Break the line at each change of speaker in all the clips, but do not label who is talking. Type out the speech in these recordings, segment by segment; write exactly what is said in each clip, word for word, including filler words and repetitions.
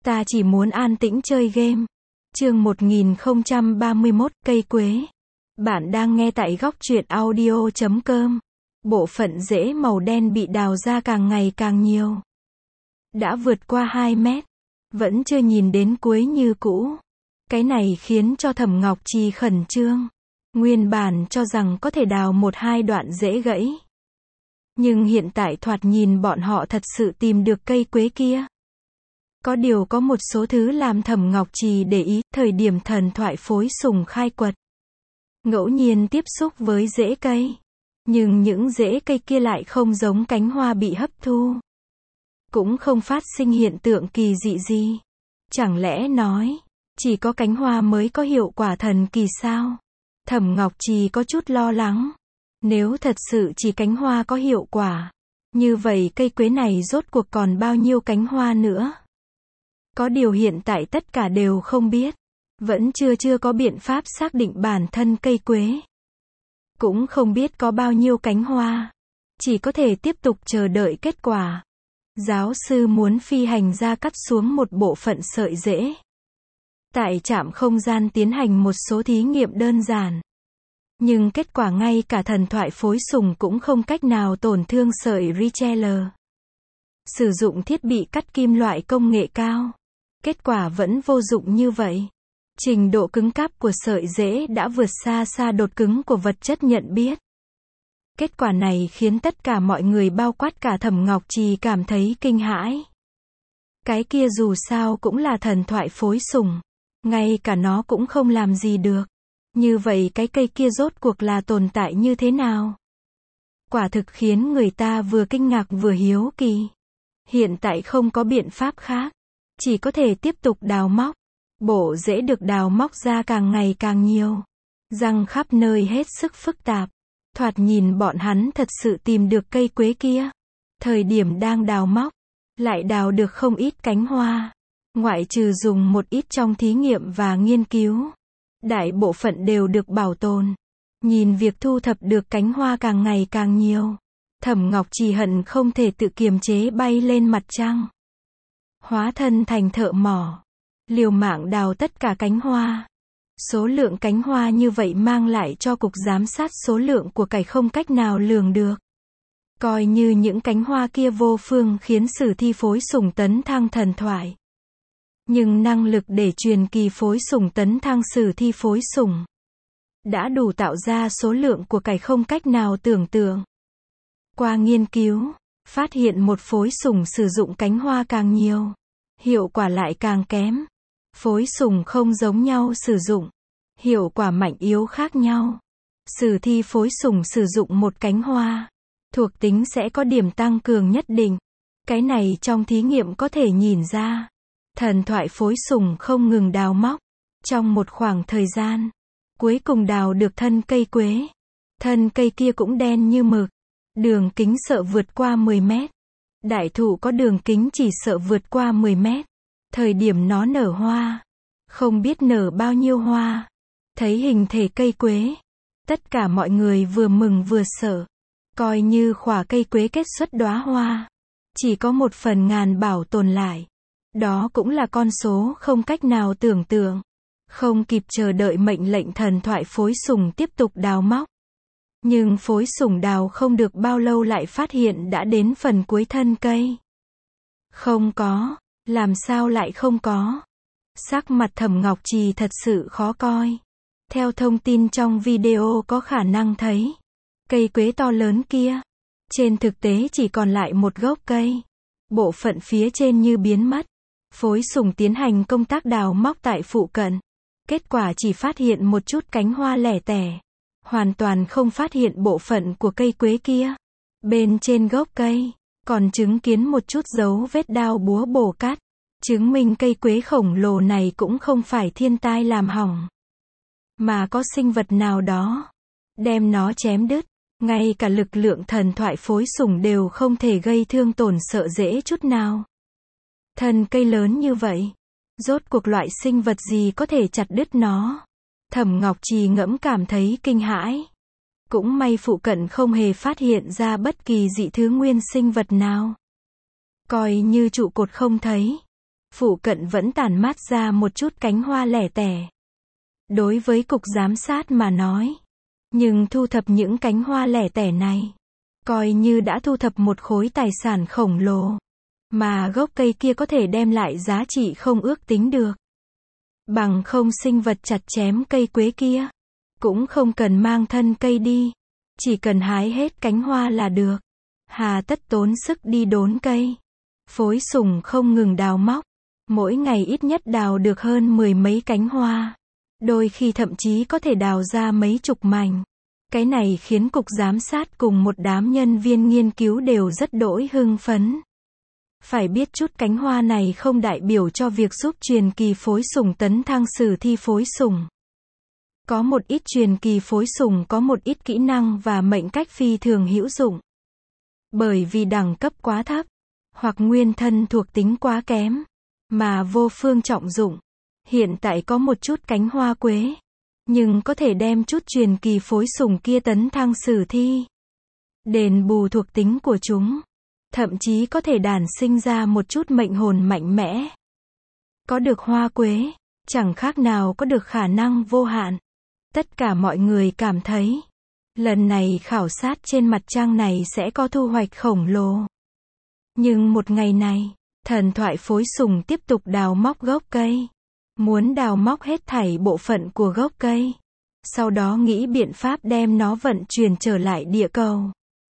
Ta chỉ muốn an tĩnh chơi game. Chương một nghìn không trăm ba mươi mốt, cây quế. Bạn đang nghe tại góc truyện audio chấm com. Bộ phận rễ màu đen bị đào ra càng ngày càng nhiều. Đã vượt qua hai mét. Vẫn chưa nhìn đến cuối như cũ. Cái này khiến cho Thẩm Ngọc Trì khẩn trương. Nguyên bản cho rằng có thể đào một hai đoạn rễ gãy. Nhưng hiện tại thoạt nhìn bọn họ thật sự tìm được cây quế kia. Có điều có một số thứ làm Thẩm Ngọc Trì để ý, thời điểm thần thoại phối sùng khai quật. Ngẫu nhiên tiếp xúc với rễ cây. Nhưng những rễ cây kia lại không giống cánh hoa bị hấp thu. Cũng không phát sinh hiện tượng kỳ dị gì. Chẳng lẽ nói, chỉ có cánh hoa mới có hiệu quả thần kỳ sao? Thẩm Ngọc Trì có chút lo lắng. Nếu thật sự chỉ cánh hoa có hiệu quả, như vậy cây quế này rốt cuộc còn bao nhiêu cánh hoa nữa? Có điều hiện tại tất cả đều không biết. Vẫn chưa chưa có biện pháp xác định bản thân cây quế. Cũng không biết có bao nhiêu cánh hoa. Chỉ có thể tiếp tục chờ đợi kết quả. Giáo sư muốn phi hành ra cắt xuống một bộ phận sợi rễ. Tại trạm không gian tiến hành một số thí nghiệm đơn giản. Nhưng kết quả ngay cả thần thoại phối sùng cũng không cách nào tổn thương sợi Richelieu. Sử dụng thiết bị cắt kim loại công nghệ cao. Kết quả vẫn vô dụng như vậy. Trình độ cứng cáp của sợi rễ đã vượt xa xa đột cứng của vật chất nhận biết. Kết quả này khiến tất cả mọi người bao quát cả Thẩm Ngọc Trì cảm thấy kinh hãi. Cái kia dù sao cũng là thần thoại phối sùng. Ngay cả nó cũng không làm gì được. Như vậy cái cây kia rốt cuộc là tồn tại như thế nào? Quả thực khiến người ta vừa kinh ngạc vừa hiếu kỳ. Hiện tại không có biện pháp khác. Chỉ có thể tiếp tục đào móc. Bộ rễ được đào móc ra càng ngày càng nhiều. Răng khắp nơi hết sức phức tạp. Thoạt nhìn bọn hắn thật sự tìm được cây quế kia. Thời điểm đang đào móc, lại đào được không ít cánh hoa. Ngoại trừ dùng một ít trong thí nghiệm và nghiên cứu. Đại bộ phận đều được bảo tồn. Nhìn việc thu thập được cánh hoa càng ngày càng nhiều. Thẩm Ngọc Trì hận không thể tự kiềm chế bay lên mặt trăng. Hóa thân thành thợ mỏ. Liều mạng đào tất cả cánh hoa. Số lượng cánh hoa như vậy mang lại cho cục giám sát số lượng của cải không cách nào lường được. Coi như những cánh hoa kia vô phương khiến sử thi phối sùng tấn thăng thần thoại. Nhưng năng lực để truyền kỳ phối sùng tấn thăng sử thi phối sùng đã đủ tạo ra số lượng của cải không cách nào tưởng tượng. Qua nghiên cứu, phát hiện một phối sùng sử dụng cánh hoa càng nhiều, hiệu quả lại càng kém. Phối sùng không giống nhau sử dụng, hiệu quả mạnh yếu khác nhau. Sử thi phối sùng sử dụng một cánh hoa, thuộc tính sẽ có điểm tăng cường nhất định. Cái này trong thí nghiệm có thể nhìn ra. Thần thoại phối sùng không ngừng đào móc. Trong một khoảng thời gian, cuối cùng đào được thân cây quế. Thân cây kia cũng đen như mực. Đường kính sợ vượt qua mười mét. Đại thụ có đường kính chỉ sợ vượt qua mười mét. Thời điểm nó nở hoa, không biết nở bao nhiêu hoa. Thấy hình thể cây quế, tất cả mọi người vừa mừng vừa sợ. Coi như khỏa cây quế kết xuất đóa hoa, chỉ có một phần ngàn bảo tồn lại. Đó cũng là con số không cách nào tưởng tượng. Không kịp chờ đợi mệnh lệnh thần thoại phối sùng tiếp tục đào móc. Nhưng phối sùng đào không được bao lâu lại phát hiện đã đến phần cuối thân cây. Không có, làm sao lại không có? Sắc mặt Thẩm Ngọc Trì thật sự khó coi. Theo thông tin trong video có khả năng thấy, cây quế to lớn kia, trên thực tế chỉ còn lại một gốc cây. Bộ phận phía trên như biến mất. Phối sùng tiến hành công tác đào móc tại phụ cận. Kết quả chỉ phát hiện một chút cánh hoa lẻ tẻ. Hoàn toàn không phát hiện bộ phận của cây quế kia. Bên trên gốc cây, còn chứng kiến một chút dấu vết đao búa bổ cắt. Chứng minh cây quế khổng lồ này cũng không phải thiên tai làm hỏng. Mà có sinh vật nào đó đem nó chém đứt. Ngay cả lực lượng thần thoại phối sùng đều không thể gây thương tổn sợ dễ chút nào. Thân cây lớn như vậy, rốt cuộc loại sinh vật gì có thể chặt đứt nó? Thẩm Ngọc Trì ngẫm cảm thấy kinh hãi. Cũng may phụ cận không hề phát hiện ra bất kỳ dị thứ nguyên sinh vật nào. Coi như trụ cột không thấy. phụ cận vẫn tản mát ra một chút cánh hoa lẻ tẻ. Đối với cục giám sát mà nói, nhưng thu thập những cánh hoa lẻ tẻ này, coi như đã thu thập một khối tài sản khổng lồ, mà gốc cây kia có thể đem lại giá trị không ước tính được. Bằng không sinh vật chặt chém cây quế kia, cũng không cần mang thân cây đi, chỉ cần hái hết cánh hoa là được. Hà tất tốn sức đi đốn cây. Phối sủng không ngừng đào móc, mỗi ngày ít nhất đào được hơn mười mấy cánh hoa, đôi khi thậm chí có thể đào ra mấy chục mảnh. Cái này khiến cục giám sát cùng một đám nhân viên nghiên cứu đều rất đỗi hưng phấn. Phải biết chút cánh hoa này không đại biểu cho việc giúp truyền kỳ phối sủng tấn thăng sử thi phối sủng. Có một ít truyền kỳ phối sủng có một ít kỹ năng và mệnh cách phi thường hữu dụng. Bởi vì đẳng cấp quá thấp, hoặc nguyên thân thuộc tính quá kém, mà vô phương trọng dụng. Hiện tại có một chút cánh hoa quế, nhưng có thể đem chút truyền kỳ phối sủng kia tấn thăng sử thi. Đền bù thuộc tính của chúng. Thậm chí có thể đản sinh ra một chút mệnh hồn mạnh mẽ. Có được hoa quế, chẳng khác nào có được khả năng vô hạn. Tất cả mọi người cảm thấy, lần này khảo sát trên mặt trăng này sẽ có thu hoạch khổng lồ. Nhưng một ngày này, thần thoại phối sủng tiếp tục đào móc gốc cây. Muốn đào móc hết thảy bộ phận của gốc cây. Sau đó nghĩ biện pháp đem nó vận chuyển trở lại địa cầu.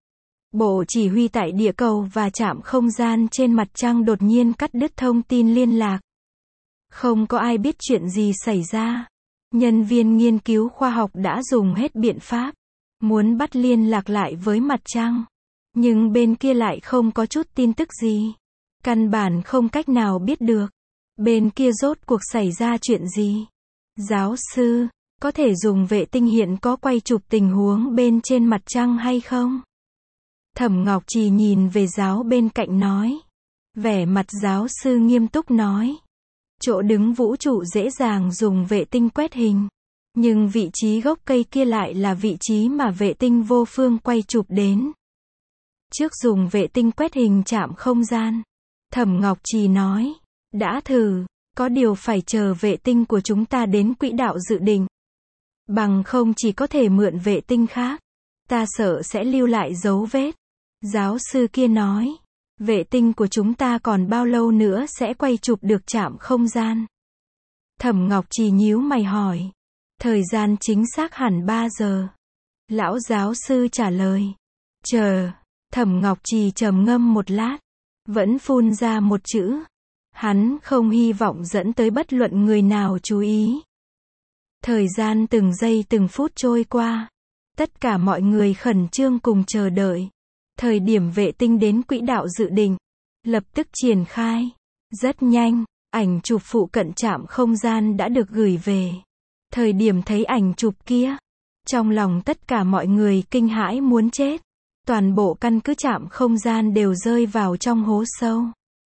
Bộ chỉ huy tại địa cầu và trạm không gian trên mặt trăng đột nhiên cắt đứt thông tin liên lạc. Không có ai biết chuyện gì xảy ra. Nhân viên nghiên cứu khoa học đã dùng hết biện pháp, muốn bắt liên lạc lại với mặt trăng. Nhưng bên kia lại không có chút tin tức gì. Căn bản không cách nào biết được. Bên kia rốt cuộc xảy ra chuyện gì? Giáo sư, có thể dùng vệ tinh hiện có quay chụp tình huống bên trên mặt trăng hay không? Thẩm Ngọc Trì nhìn về giáo bên cạnh nói. Vẻ mặt giáo sư nghiêm túc nói. Chỗ đứng vũ trụ dễ dàng dùng vệ tinh quét hình. Nhưng vị trí gốc cây kia lại là vị trí mà vệ tinh vô phương quay chụp đến. Trước dùng vệ tinh quét hình trạm không gian. Thẩm Ngọc Trì nói. Đã thử, có điều phải chờ vệ tinh của chúng ta đến quỹ đạo dự định. Bằng không chỉ có thể mượn vệ tinh khác. Ta sợ sẽ lưu lại dấu vết. Giáo sư kia nói. Vệ tinh của chúng ta còn bao lâu nữa sẽ quay chụp được trạm không gian? Thẩm Ngọc Trì nhíu mày hỏi. Thời gian chính xác hẳn ba giờ. Lão giáo sư trả lời. Chờ. Thẩm Ngọc Trì trầm ngâm một lát. Vẫn phun ra một chữ. Hắn không hy vọng dẫn tới bất luận người nào chú ý. Thời gian từng giây từng phút trôi qua. Tất cả mọi người khẩn trương cùng chờ đợi. Thời điểm vệ tinh đến quỹ đạo dự định. Lập tức triển khai. Rất nhanh, ảnh chụp phụ cận trạm không gian đã được gửi về. Thời điểm thấy ảnh chụp kia, trong lòng tất cả mọi người kinh hãi muốn chết. Toàn bộ căn cứ trạm không gian đều rơi vào trong hố sâu.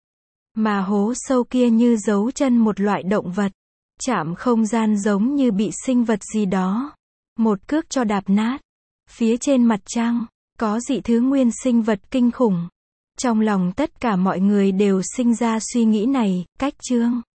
Mà hố sâu kia như dấu chân một loại động vật. Trạm không gian giống như bị sinh vật gì đó. Một cước cho đạp nát. Phía trên mặt trăng, có dị thứ nguyên sinh vật kinh khủng. Trong lòng tất cả mọi người đều sinh ra suy nghĩ này, cách chương.